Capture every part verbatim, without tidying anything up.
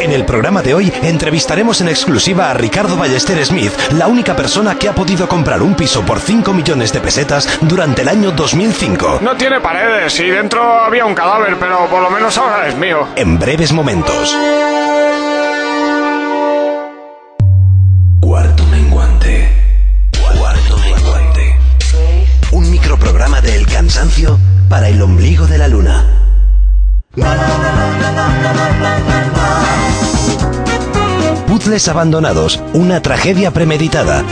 En el programa de hoy entrevistaremos en exclusiva a Ricardo Ballester Smith, la única persona que ha podido comprar un piso por cinco millones de pesetas durante el año dos mil cinco. No tiene paredes y dentro había un cadáver, pero por lo menos ahora es mío. En breves momentos. Cuarto menguante. Cuarto menguante. Un microprograma de El Cansancio para el ombligo de la luna. Puzzles abandonados, una tragedia premeditada.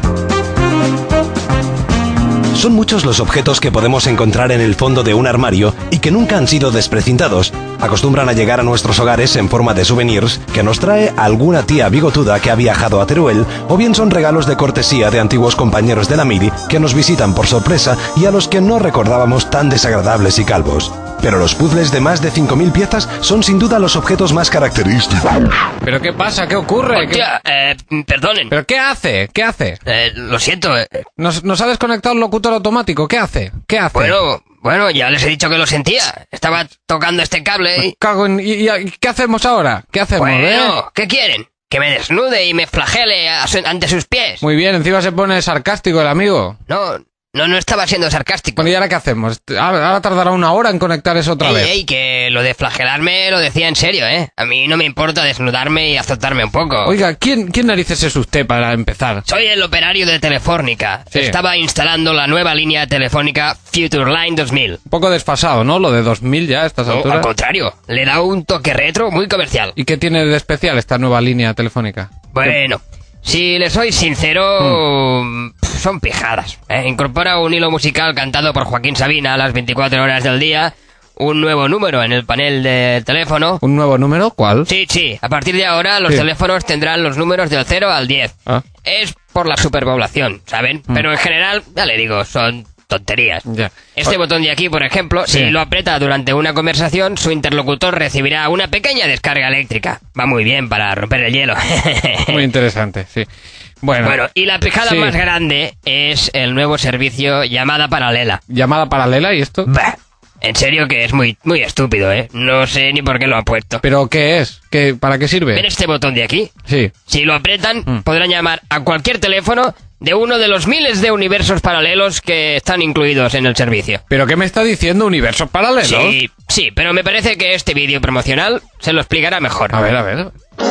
Son muchos los objetos que podemos encontrar en el fondo de un armario y que nunca han sido desprecintados. Acostumbran a llegar a nuestros hogares en forma de souvenirs que nos trae alguna tía bigotuda que ha viajado a Teruel, o bien son regalos de cortesía de antiguos compañeros de la mili que nos visitan por sorpresa y a los que no recordábamos tan desagradables y calvos. Pero los puzzles de más de cinco mil piezas son sin duda los objetos más característicos. ¿Pero qué pasa? ¿Qué ocurre? Hostia, eh, perdonen. ¿Pero qué hace? ¿Qué hace? Eh, lo siento. Eh. ¿Nos, ¿Nos ha desconectado el locutor automático? ¿Qué hace? ¿Qué hace? Bueno, bueno, ya les he dicho que lo sentía. Estaba tocando este cable y... Cago en... ¿Y, y qué hacemos ahora? ¿Qué hacemos, Bueno, eh? ¿qué quieren? ¿Que me desnude y me flagele a su- ante sus pies? Muy bien, encima se pone sarcástico el amigo. No... No, no estaba siendo sarcástico. Bueno, ¿y ahora qué hacemos? Ahora, ahora tardará una hora en conectar eso otra ey, vez. Ey, que lo de flagelarme lo decía en serio, ¿eh? A mí no me importa desnudarme y azotarme un poco. Oiga, ¿quién, quién narices es usted para empezar? Soy el operario de Telefónica. Sí. Estaba instalando la nueva línea telefónica Future Line dos mil. Un poco desfasado, ¿no? Lo de dos mil ya a estas No, alturas. al contrario, le da un toque retro muy comercial. ¿Y qué tiene de especial esta nueva línea telefónica? Bueno, si le soy sincero, hmm. pf, son pijadas. ¿eh? Incorpora un hilo musical cantado por Joaquín Sabina a las veinticuatro horas del día, un nuevo número en el panel del teléfono. ¿Un nuevo número? ¿Cuál? Sí, sí, a partir de ahora los Sí. teléfonos tendrán los números del cero al diez. Ah. Es por la superpoblación, ¿saben? Hmm. Pero en general, ya le digo, son tonterías. Ya. Este O- botón de aquí, por ejemplo, Sí. si lo aprieta durante una conversación, su interlocutor recibirá una pequeña descarga eléctrica. Va muy bien para romper el hielo. Muy interesante, sí. Bueno, Bueno, y la pijada sí. más grande es el nuevo servicio llamada paralela. llamada paralela y esto. Bah, en serio que es muy, muy estúpido, ¿eh? No sé ni por qué lo han puesto. ¿Pero qué es? ¿Qué, ¿Para qué sirve? ¿Ven este botón de aquí? Sí. Si lo apretan, Mm. podrán llamar a cualquier teléfono de uno de los miles de universos paralelos que están incluidos en el servicio. ¿Pero qué me está diciendo? ¿Universos paralelos? Sí, sí, pero me parece que este vídeo promocional se lo explicará mejor. A ver, a ver.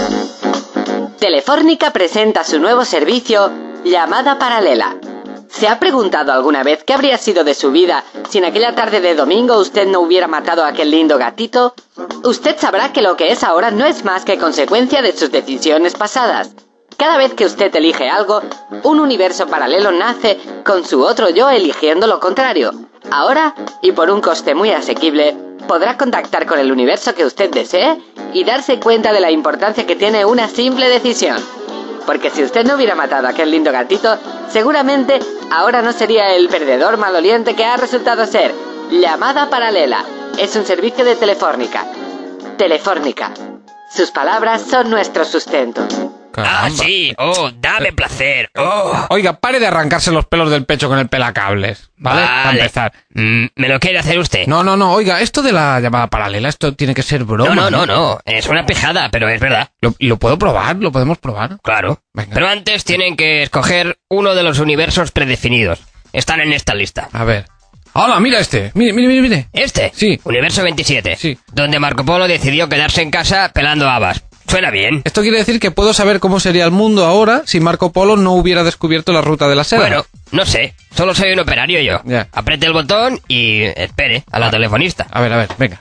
Telefónica presenta su nuevo servicio, Llamada Paralela. ¿Se ha preguntado alguna vez qué habría sido de su vida si en aquella tarde de domingo usted no hubiera matado a aquel lindo gatito? Usted sabrá que lo que es ahora no es más que consecuencia de sus decisiones pasadas. Cada vez que usted elige algo, un universo paralelo nace con su otro yo eligiendo lo contrario. Ahora, y por un coste muy asequible, podrá contactar con el universo que usted desee y darse cuenta de la importancia que tiene una simple decisión. Porque si usted no hubiera matado a aquel lindo gatito, seguramente ahora no sería el perdedor maloliente que ha resultado ser. Llamada Paralela. Es un servicio de Telefónica. Telefónica. Sus palabras son nuestro sustento. Ah, Caramba. sí, oh, dame placer, oh. Oiga, pare de arrancarse los pelos del pecho con el pelacables, ¿vale? Para empezar. Mm, ¿Me lo quiere hacer usted? No, no, no, oiga, esto de la llamada paralela, esto tiene que ser broma. no, no, no, no, es una pijada, pero es verdad. ¿Lo, ¿Lo puedo probar? ¿Lo podemos probar? Claro. Venga. Pero antes tienen que escoger uno de los universos predefinidos. Están en esta lista. A ver. ¡Hola, mira este! Mire, mire, mire, mire. ¿Este? Sí. Universo veintisiete. Sí. Donde Marco Polo decidió quedarse en casa pelando habas. Suena bien. Esto quiere decir que puedo saber cómo sería el mundo ahora si Marco Polo no hubiera descubierto la ruta de la seda. Bueno, no sé. Solo soy un operario yo. Ya. Apriete el botón y espere a la telefonista. A ver, a ver, venga.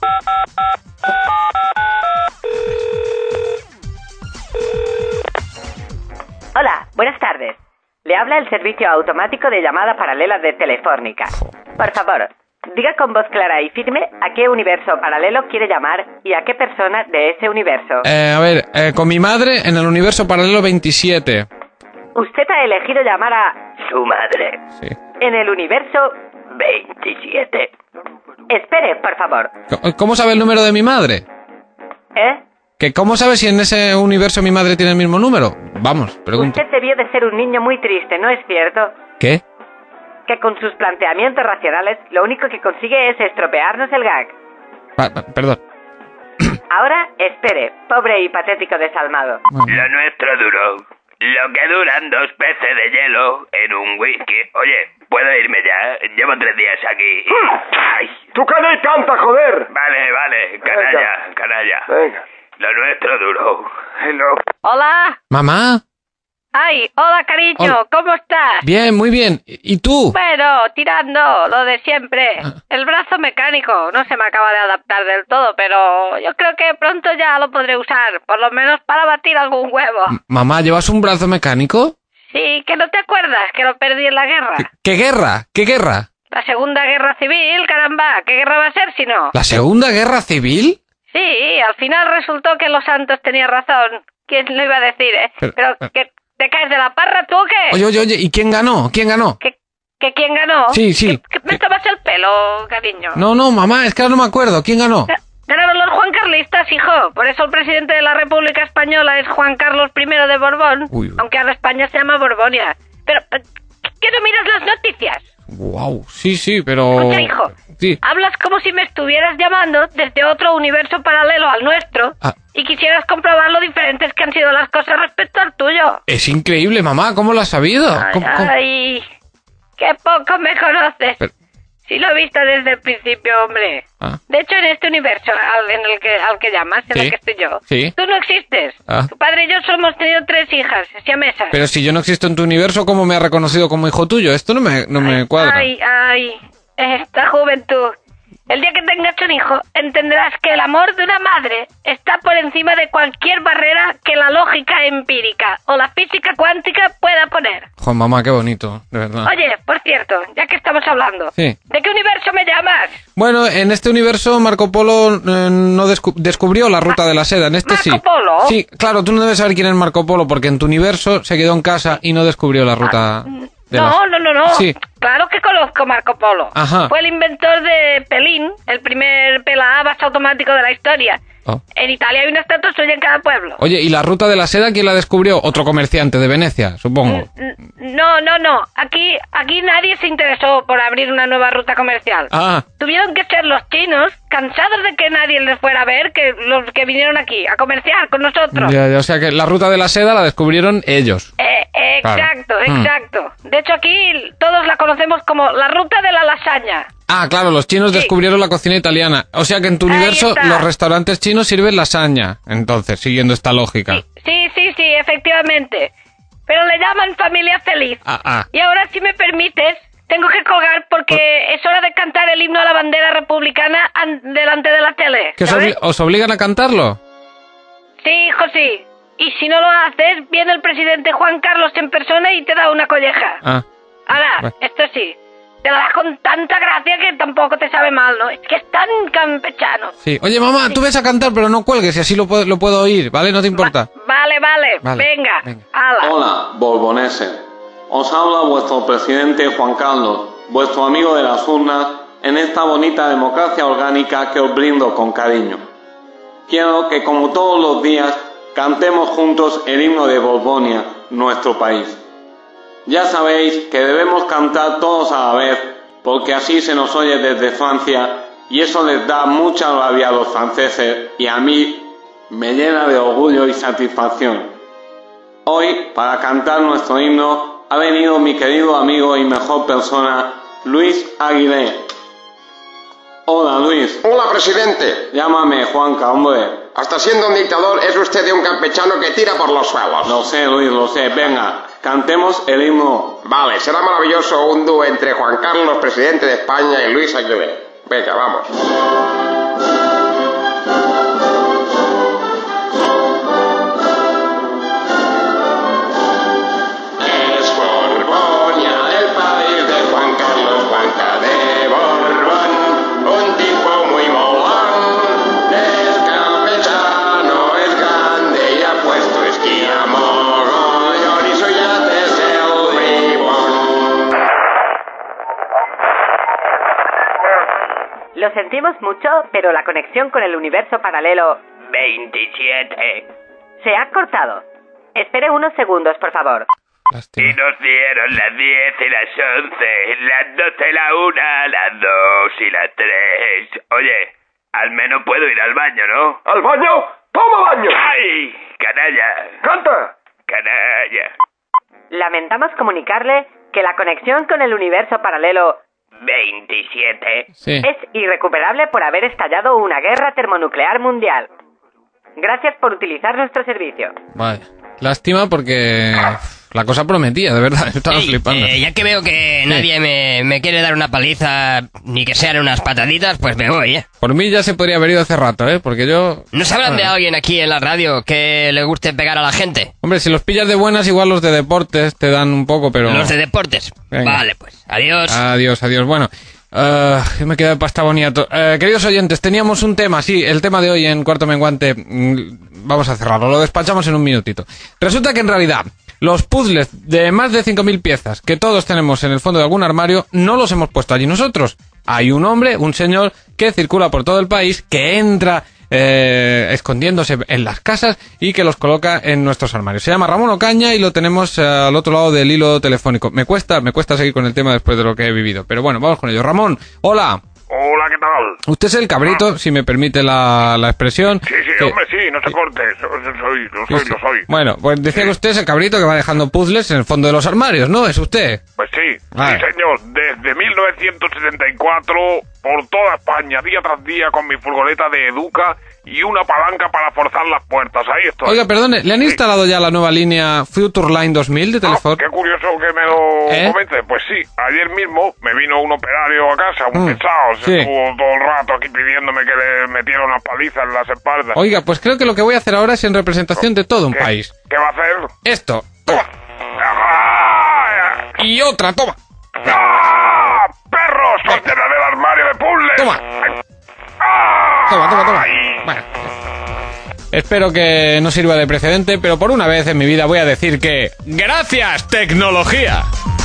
Hola, buenas tardes. Le habla el servicio automático de llamada paralela de Telefónica. Por favor, diga con voz clara y firme a qué universo paralelo quiere llamar y a qué persona de ese universo. Eh, a ver, eh, con mi madre en el universo paralelo veintisiete. Usted ha elegido llamar a su madre Sí. en el universo veintisiete. Espere, por favor. Co- ¿Cómo sabe el número de mi madre? ¿Eh? ¿Que cómo sabe si en ese universo mi madre tiene el mismo número? Vamos, pregunto. Usted debió de ser un niño muy triste, ¿no es cierto? ¿Qué? Que con sus planteamientos racionales lo único que consigue es estropearnos el gag. Pa- pa- perdón. Ahora, espere, pobre y patético desalmado. Lo nuestro duró lo que duran dos peces de hielo en un whisky. Oye, ¿puedo irme ya? Llevo tres días aquí. Ay. ¡Tú calla y canta, joder! Vale, vale, canalla, Venga. canalla. Venga. Lo nuestro duró. Lo... Hola. Mamá. Ay, hola, cariño. Hola. ¿Cómo estás? Bien, muy bien. ¿Y tú? Bueno, tirando, lo de siempre. El brazo mecánico no se me acaba de adaptar del todo, pero yo creo que pronto ya lo podré usar, por lo menos para batir algún huevo. Mamá, ¿llevas un brazo mecánico? Sí, que no te acuerdas, que lo perdí en la guerra. ¿Qué, qué guerra? ¿Qué guerra? La Segunda Guerra Civil, caramba. ¿Qué guerra va a ser si no? ¿La Segunda Guerra Civil? Sí, al final resultó que los santos tenían razón. ¿Quién lo iba a decir, eh? Pero- Pero, pero- ¿que ¿te caes de la parra tú o qué? Oye, oye, oye, ¿y quién ganó? ¿Quién ganó? ¿Que, que quién ganó? Sí, sí. ¿Que, que me tomas el pelo, cariño? No, no, mamá, es que ahora no me acuerdo. ¿Quién ganó? Ga- Ganaron los Juan Carlistas, hijo. Por eso el presidente de la República Española es Juan Carlos primero de Borbón, Uy, uy. aunque ahora España se llama Borbonia. Pero, eh, ¿qué no miras las noticias? Wow, sí, sí, pero... Escucha, hijo. Sí. Hablas como si me estuvieras llamando desde otro universo paralelo al nuestro Ah. y quisieras comprobar lo diferentes que han sido las cosas respecto al tuyo. Es increíble, mamá, ¿cómo lo has sabido? Ay, ¿Cómo- cómo? ay, qué poco me conoces. Pero- Sí lo he visto desde el principio, hombre. Ah. De hecho, en este universo al, en el que, al que llamas, en Sí. el que estoy yo, Sí. tú no existes. Ah. Tu padre y yo solo hemos tenido tres hijas, siamesas. Pero si yo no existo en tu universo, ¿cómo me ha reconocido como hijo tuyo? Esto no me, no me cuadra. Ay, ay, esta juventud. El día que tengas un hijo, entenderás que el amor de una madre está por encima de cualquier barrera que la lógica empírica o la física cuántica pueda poner. Joder, mamá, qué bonito, de verdad. Oye, por cierto, ya que estamos hablando, Sí. ¿de qué universo me llamas? Bueno, en este universo Marco Polo eh, no descu- descubrió la ruta de la seda, en este ¿Marco sí. Polo? Sí, claro, tú no debes saber quién es Marco Polo, porque en tu universo se quedó en casa y no descubrió la ruta de la... No, no, no, no. Sí. Claro que conozco Marco Polo. Ajá. Fue el inventor de Pelín, el primer pelahabas automático de la historia. Oh. En Italia hay una estatua suya en cada pueblo. Oye, ¿y la ruta de la seda quién la descubrió? Otro comerciante de Venecia, supongo. N- No, no, no. Aquí, aquí nadie se interesó por abrir una nueva ruta comercial. Ah, Tuvieron que ser los chinos, cansados de que nadie les fuera a ver, que los que vinieron aquí a comerciar con nosotros. ya, ya, o sea que la ruta de la seda la descubrieron ellos. Eh, exacto, Claro. Mm. exacto. De hecho, aquí todos la conocemos como la ruta de la lasaña. Ah, claro, los chinos Sí. descubrieron la cocina italiana. O sea que en tu Ahí universo está. los restaurantes chinos sirven lasaña. Entonces, siguiendo esta lógica. Sí, sí, sí, sí, efectivamente. Pero le llaman familia feliz. Ah, ah. Y ahora, si me permites, tengo que colgar porque es hora de cantar el himno a la bandera republicana an- delante de la tele. ¿Que os, ¿sabes? obli- os obligan a cantarlo? Sí, hijo, sí. Y si no lo haces, viene el presidente Juan Carlos en persona y te da una colleja. Ah, Ahora, Bueno. esto sí, te lo das con tanta gracia que tampoco te sabe mal, ¿no? Es que es tan campechano. sí. Oye, mamá, tú ves a cantar, pero no cuelgues y así lo puedo, lo puedo oír, ¿vale? No te importa. Vale, vale, Vale, venga, venga. hala. Hola, borboneses. Os habla vuestro presidente Juan Carlos, vuestro amigo de las urnas, en esta bonita democracia orgánica que os brindo con cariño. Quiero que, como todos los días, cantemos juntos el himno de Borbonia, nuestro país. Ya sabéis que debemos cantar todos a la vez, porque así se nos oye desde Francia, y eso les da mucha rabia a los franceses, y a mí me llena de orgullo y satisfacción. Hoy, para cantar nuestro himno, ha venido mi querido amigo y mejor persona, Luis Aguilé. Hola, Luis. Hola, presidente. Llámame Juanca, hombre. Hasta siendo un dictador es usted de un campechano que tira por los suelos. Lo sé, Luis, lo sé. Venga, cantemos el himno. Vale, será maravilloso un dúo entre Juan Carlos, presidente de España, y Luis Aguilé. Venga, vamos. Es Borbonia, el país de Juan Carlos, Juanca de Borbón, un tipo muy molón. Es campechano, es grande y ha puesto esquí a mogollón y su yate es el Ribón. Lo sentimos mucho, pero la conexión con el universo paralelo veintisiete. se ha cortado. Espere unos segundos, por favor. Y Lástima. nos dieron las diez y las once, las doce, la una, las dos y las tres. Oye, Al menos puedo ir al baño, ¿no? ¿Al baño? ¡Toma baño! ¡Ay! ¡Canalla! ¡Canta! ¡Canalla! Lamentamos comunicarle que la conexión con el universo paralelo veintisiete Sí. es irrecuperable por haber estallado una guerra termonuclear mundial. Gracias por utilizar nuestro servicio. Vale. Lástima porque la cosa prometía, de verdad. Estaba Ey, flipando. eh, ya que veo que nadie me, me quiere dar una paliza, ni que sean unas pataditas, pues me voy, ¿eh? Por mí ya se podría haber ido hace rato, ¿eh? Porque yo... ¿No sabrán de Bueno. alguien aquí en la radio que le guste pegar a la gente? Hombre, si los pillas de buenas, igual los de deportes te dan un poco, pero... Los de deportes. Venga. Vale, pues. Adiós. Adiós, adiós. Bueno, eh, yo me quedé de pasta boniato. Eh, queridos oyentes, teníamos un tema, sí, el tema de hoy en Cuarto Menguante. mm, Vamos a cerrarlo, lo despachamos en un minutito. Resulta que en realidad los puzzles de más de cinco mil piezas que todos tenemos en el fondo de algún armario no los hemos puesto allí nosotros. Hay un hombre, un señor, que circula por todo el país, que entra eh, escondiéndose en las casas y que los coloca en nuestros armarios. Se llama Ramón Ocaña y lo tenemos eh, al otro lado del hilo telefónico. Me cuesta, me cuesta seguir con el tema después de lo que he vivido, pero bueno, vamos con ello. Ramón, hola. Hola, ¿qué tal? Usted es el cabrito, si me permite la, la expresión. Sí, sí, que- hombre, sí, no se corte. Soy, soy, lo soy, lo soy. Bueno, pues decía que usted es el cabrito que va dejando puzzles en el fondo de los armarios, ¿no? ¿Es usted? Pues sí, Vale. sí, señor. Desde mil novecientos setenta y cuatro, por toda España, día tras día, con mi furgoneta de Educa y una palanca para forzar las puertas. Ahí estoy. Oiga, perdone, ¿le han Sí. instalado ya la nueva línea Future Line dos mil de Ah, Telefónica? qué curioso que me lo ¿Eh? comente. Pues sí, ayer mismo me vino un operario a casa, un Mm, pesado. Se sí. estuvo todo el rato aquí pidiéndome que le metiera una paliza en las espaldas. Oiga, pues creo que lo que voy a hacer ahora es en representación de todo un ¿Qué, país. ¿Qué va a hacer? Esto. ¡Ah! Y otra, toma. ¡Ah! ¡Perros! ¡Contenedor del armario de puzzles! Toma. ¡Ah! Toma, toma, toma. Ay. Bueno. Espero que no sirva de precedente, pero por una vez en mi vida voy a decir que... ¡Gracias, tecnología!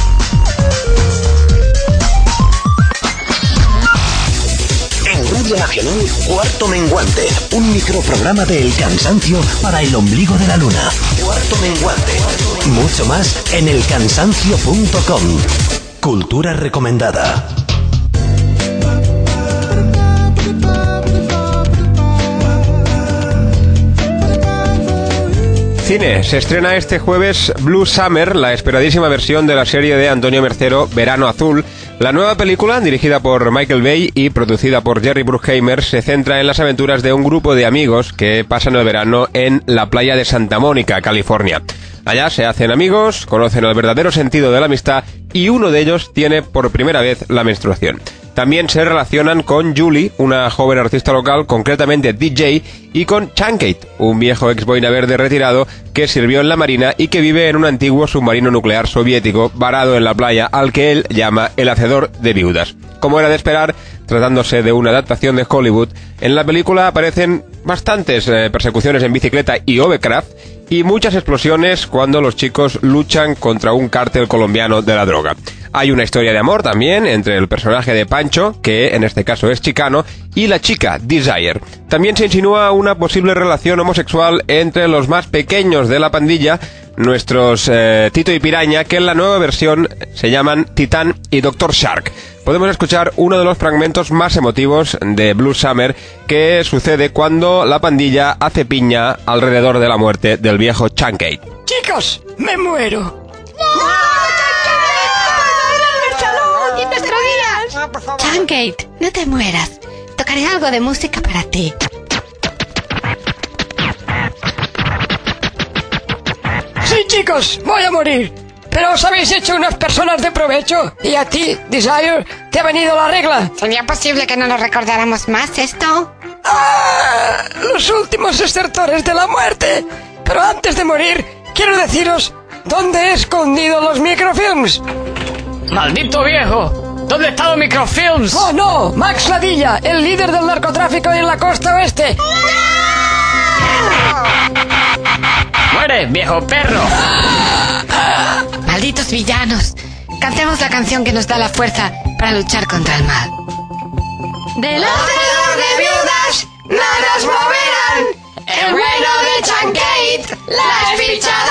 En Radio Nacional, Cuarto Menguante, un microprograma de El Cansancio para el ombligo de la luna. Cuarto Menguante. Mucho más en el cansancio punto com. Cultura recomendada. Cine. Se estrena este jueves Blue Summer, la esperadísima versión de la serie de Antonio Mercero, Verano Azul. La nueva película, dirigida por Michael Bay y producida por Jerry Bruckheimer, se centra en las aventuras de un grupo de amigos que pasan el verano en la playa de Santa Mónica, California. Allá se hacen amigos, conocen el verdadero sentido de la amistad y uno de ellos tiene por primera vez la menstruación. También se relacionan con Julie, una joven artista local, concretamente D J, y con Chankate, un viejo ex boina verde retirado que sirvió en la marina y que vive en un antiguo submarino nuclear soviético varado en la playa al que él llama el hacedor de viudas. Como era de esperar, tratándose de una adaptación de Hollywood, en la película aparecen bastantes eh, persecuciones en bicicleta y hovercraft y muchas explosiones cuando los chicos luchan contra un cártel colombiano de la droga. Hay una historia de amor también entre el personaje de Pancho, que en este caso es chicano, y la chica, Desire. También se insinúa una posible relación homosexual entre los más pequeños de la pandilla, nuestros eh, Tito y Piraña, que en la nueva versión se llaman Titán y doctor Shark. Podemos escuchar uno de los fragmentos más emotivos de Blue Summer, que sucede cuando la pandilla hace piña alrededor de la muerte del viejo Chankate. Chicos, me muero. Chankate, no te mueras. Tocaré algo de música para ti. Sí, chicos, voy a morir. Pero os habéis hecho unas personas de provecho. Y a ti, Desire, te ha venido la regla. ¿Sería posible que no lo recordáramos más esto? ¡Ah! Los últimos desertores de la muerte. Pero antes de morir, quiero deciros dónde he escondido los microfilms. ¡Maldito viejo! ¿Dónde están los microfilms? ¡Oh, no! Max Ladilla, el líder del narcotráfico en la costa oeste. ¡Muere, viejo perro! Malditos villanos. Cantemos la canción que nos da la fuerza para luchar contra el mal. Del hacedor de viudas, nada nos moverán. El reino de Chankate, la has fichado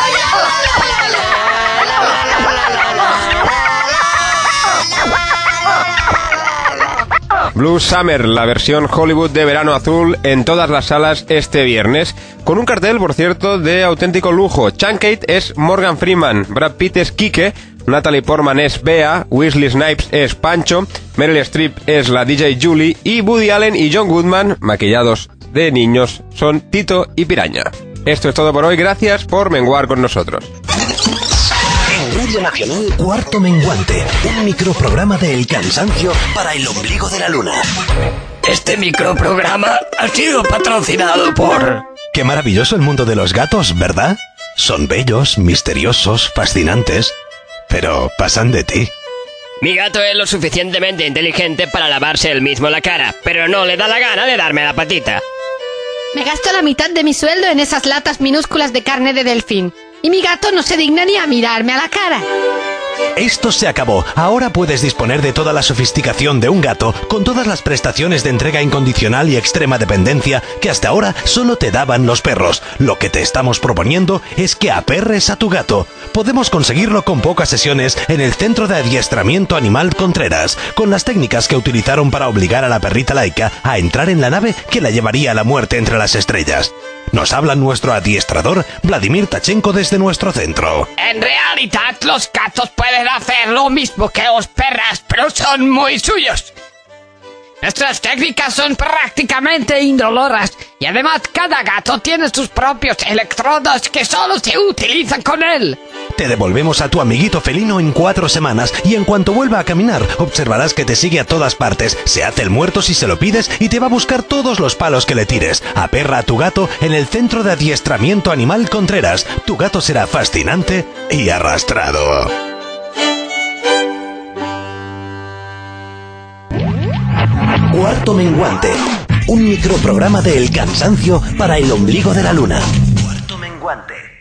Blue Summer, la versión Hollywood de Verano Azul, en todas las salas este viernes. Con un cartel, por cierto, de auténtico lujo. Chunky es Morgan Freeman, Brad Pitt es Kike, Natalie Portman es Bea, Wesley Snipes es Pancho, Meryl Streep es la D J Julie y Woody Allen y John Goodman, maquillados de niños, son Tito y Piraña. Esto es todo por hoy, gracias por menguar con nosotros. En Radio Nacional, Cuarto Menguante, un microprograma de El Cansancio para el ombligo de la luna. Este microprograma ha sido patrocinado por... Qué maravilloso el mundo de los gatos, ¿verdad? Son bellos, misteriosos, fascinantes, pero pasan de ti. Mi gato es lo suficientemente inteligente para lavarse él mismo la cara, pero no le da la gana de darme la patita. Me gasto la mitad de mi sueldo en esas latas minúsculas de carne de delfín. Y mi gato no se digna ni a mirarme a la cara. Esto se acabó. Ahora puedes disponer de toda la sofisticación de un gato con todas las prestaciones de entrega incondicional y extrema dependencia que hasta ahora solo te daban los perros. Lo que te estamos proponiendo es que aperres a tu gato. Podemos conseguirlo con pocas sesiones en el Centro de Adiestramiento Animal Contreras, con las técnicas que utilizaron para obligar a la perrita laica a entrar en la nave que la llevaría a la muerte entre las estrellas. Nos habla nuestro adiestrador, Vladimir Tachenko, desde nuestro centro. En realidad, los gatos pueden hacer lo mismo que los perras, pero son muy suyos. Nuestras técnicas son prácticamente indoloras y además cada gato tiene sus propios electrodos que solo se utilizan con él. Te devolvemos a tu amiguito felino en cuatro semanas y en cuanto vuelva a caminar observarás que te sigue a todas partes, se hace el muerto si se lo pides y te va a buscar todos los palos que le tires. Aperra a tu gato en el Centro de Adiestramiento Animal Contreras. Tu gato será fascinante y arrastrado. Cuarto Menguante, un microprograma de El Cansancio para el ombligo de la luna. Cuarto Menguante.